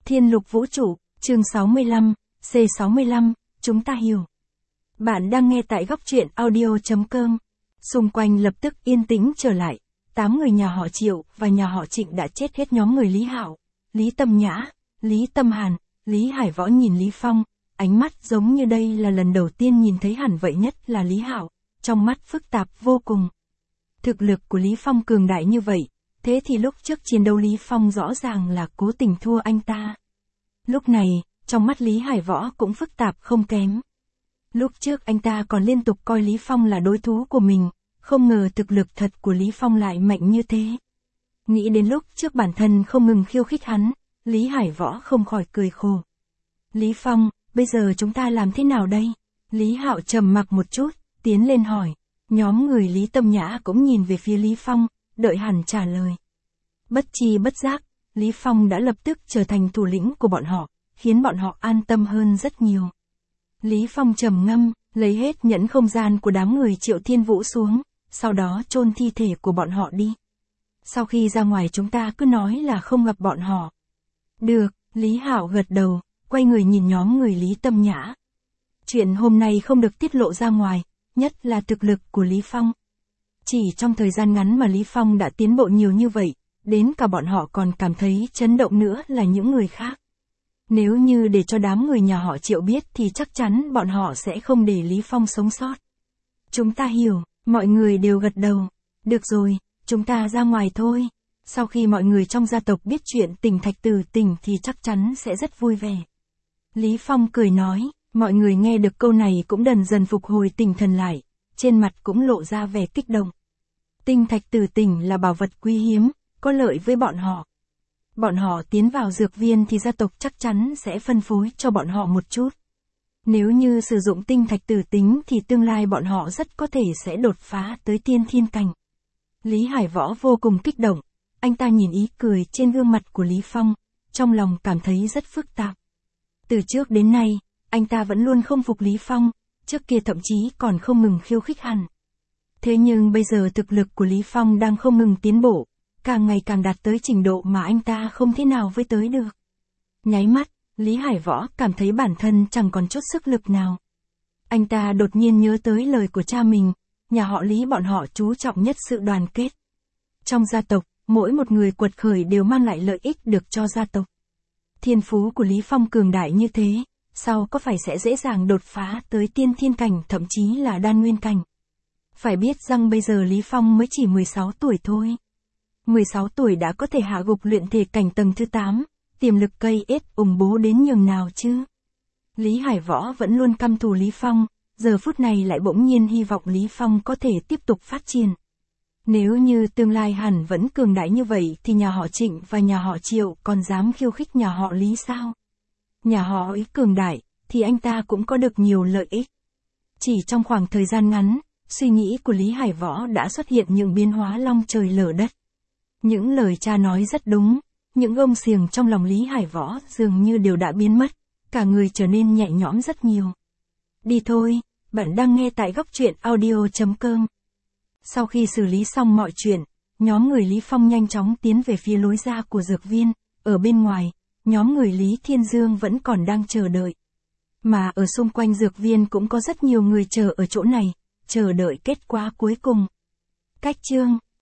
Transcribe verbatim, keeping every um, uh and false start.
Thiên Lục Vũ Trụ, chương sáu mươi lăm, C sáu mươi lăm, chúng ta hiểu. Bạn đang nghe tại góc truyện audio.com. Xung quanh lập tức yên tĩnh trở lại. Tám người nhà họ Triệu và nhà họ Trịnh đã chết hết. Nhóm người Lý Hạo, Lý Tâm Nhã, Lý Tâm Hàn, Lý Hải Võ nhìn Lý Phong, ánh mắt giống như đây là lần đầu tiên nhìn thấy hẳn vậy, nhất là Lý Hạo, trong mắt phức tạp vô cùng. Thực lực của Lý Phong cường đại như vậy, thế thì lúc trước chiến đấu Lý Phong rõ ràng là cố tình thua anh ta. Lúc này, trong mắt Lý Hải Võ cũng phức tạp không kém. Lúc trước anh ta còn liên tục coi Lý Phong là đối thủ của mình, không ngờ thực lực thật của Lý Phong lại mạnh như thế. Nghĩ đến lúc trước bản thân không ngừng khiêu khích hắn, Lý Hải Võ không khỏi cười khổ. Lý Phong, bây giờ chúng ta làm thế nào đây? Lý Hạo trầm mặc một chút, tiến lên hỏi. Nhóm người Lý Tâm Nhã cũng nhìn về phía Lý Phong, đợi hắn trả lời. Bất chi bất giác, Lý Phong đã lập tức trở thành thủ lĩnh của bọn họ, khiến bọn họ an tâm hơn rất nhiều. Lý Phong trầm ngâm, lấy hết nhẫn không gian của đám người Triệu Thiên Vũ xuống, sau đó chôn thi thể của bọn họ đi. Sau khi ra ngoài chúng ta cứ nói là không gặp bọn họ. Được, Lý Hạo gật đầu, quay người nhìn nhóm người Lý Tâm Nhã. Chuyện hôm nay không được tiết lộ ra ngoài, nhất là thực lực của Lý Phong. Chỉ trong thời gian ngắn mà Lý Phong đã tiến bộ nhiều như vậy, đến cả bọn họ còn cảm thấy chấn động nữa là những người khác. Nếu như để cho đám người nhà họ Triệu biết thì chắc chắn bọn họ sẽ không để Lý Phong sống sót. Chúng ta hiểu, mọi người đều gật đầu. Được rồi, chúng ta ra ngoài thôi. Sau khi mọi người trong gia tộc biết chuyện Tỉnh Thạch Tử tỉnh thì chắc chắn sẽ rất vui vẻ. Lý Phong cười nói, mọi người nghe được câu này cũng dần dần phục hồi tinh thần lại, trên mặt cũng lộ ra vẻ kích động. Tinh Thạch Tử tỉnh là bảo vật quý hiếm, có lợi với bọn họ. Bọn họ tiến vào dược viên thì gia tộc chắc chắn sẽ phân phối cho bọn họ một chút. Nếu như sử dụng tinh thạch tử tính thì tương lai bọn họ rất có thể sẽ đột phá tới tiên thiên cảnh. Lý Hải Võ vô cùng kích động, anh ta nhìn ý cười trên gương mặt của Lý Phong, trong lòng cảm thấy rất phức tạp. Từ trước đến nay, anh ta vẫn luôn không phục Lý Phong, trước kia thậm chí còn không ngừng khiêu khích hắn. Thế nhưng bây giờ thực lực của Lý Phong đang không ngừng tiến bộ, càng ngày càng đạt tới trình độ mà anh ta không thể nào với tới được. Nháy mắt, Lý Hải Võ cảm thấy bản thân chẳng còn chút sức lực nào. Anh ta đột nhiên nhớ tới lời của cha mình, nhà họ Lý bọn họ chú trọng nhất sự đoàn kết. Trong gia tộc, mỗi một người quật khởi đều mang lại lợi ích được cho gia tộc. Thiên phú của Lý Phong cường đại như thế, sau có phải sẽ dễ dàng đột phá tới tiên thiên cảnh thậm chí là đan nguyên cảnh. Phải biết rằng bây giờ Lý Phong mới chỉ mười sáu tuổi thôi. mười sáu tuổi đã có thể hạ gục luyện thể cảnh tầng thứ tám, tiềm lực cây ết ủng bố đến nhường nào chứ. Lý Hải Võ vẫn luôn căm thù Lý Phong, giờ phút này lại bỗng nhiên hy vọng Lý Phong có thể tiếp tục phát triển. Nếu như tương lai hẳn vẫn cường đại như vậy thì nhà họ Trịnh và nhà họ Triệu còn dám khiêu khích nhà họ Lý sao? Nhà họ ấy cường đại, thì anh ta cũng có được nhiều lợi ích. Chỉ trong khoảng thời gian ngắn, suy nghĩ của Lý Hải Võ đã xuất hiện những biến hóa long trời lở đất. Những lời cha nói rất đúng, những gông xiềng trong lòng Lý Hải Võ dường như đều đã biến mất, cả người trở nên nhẹ nhõm rất nhiều. Đi thôi, bạn đang nghe tại góc truyện audio.com. Sau khi xử lý xong mọi chuyện, nhóm người Lý Phong nhanh chóng tiến về phía lối ra của dược viên, ở bên ngoài, nhóm người Lý Thiên Dương vẫn còn đang chờ đợi. Mà ở xung quanh dược viên cũng có rất nhiều người chờ ở chỗ này, chờ đợi kết quả cuối cùng. Cách chương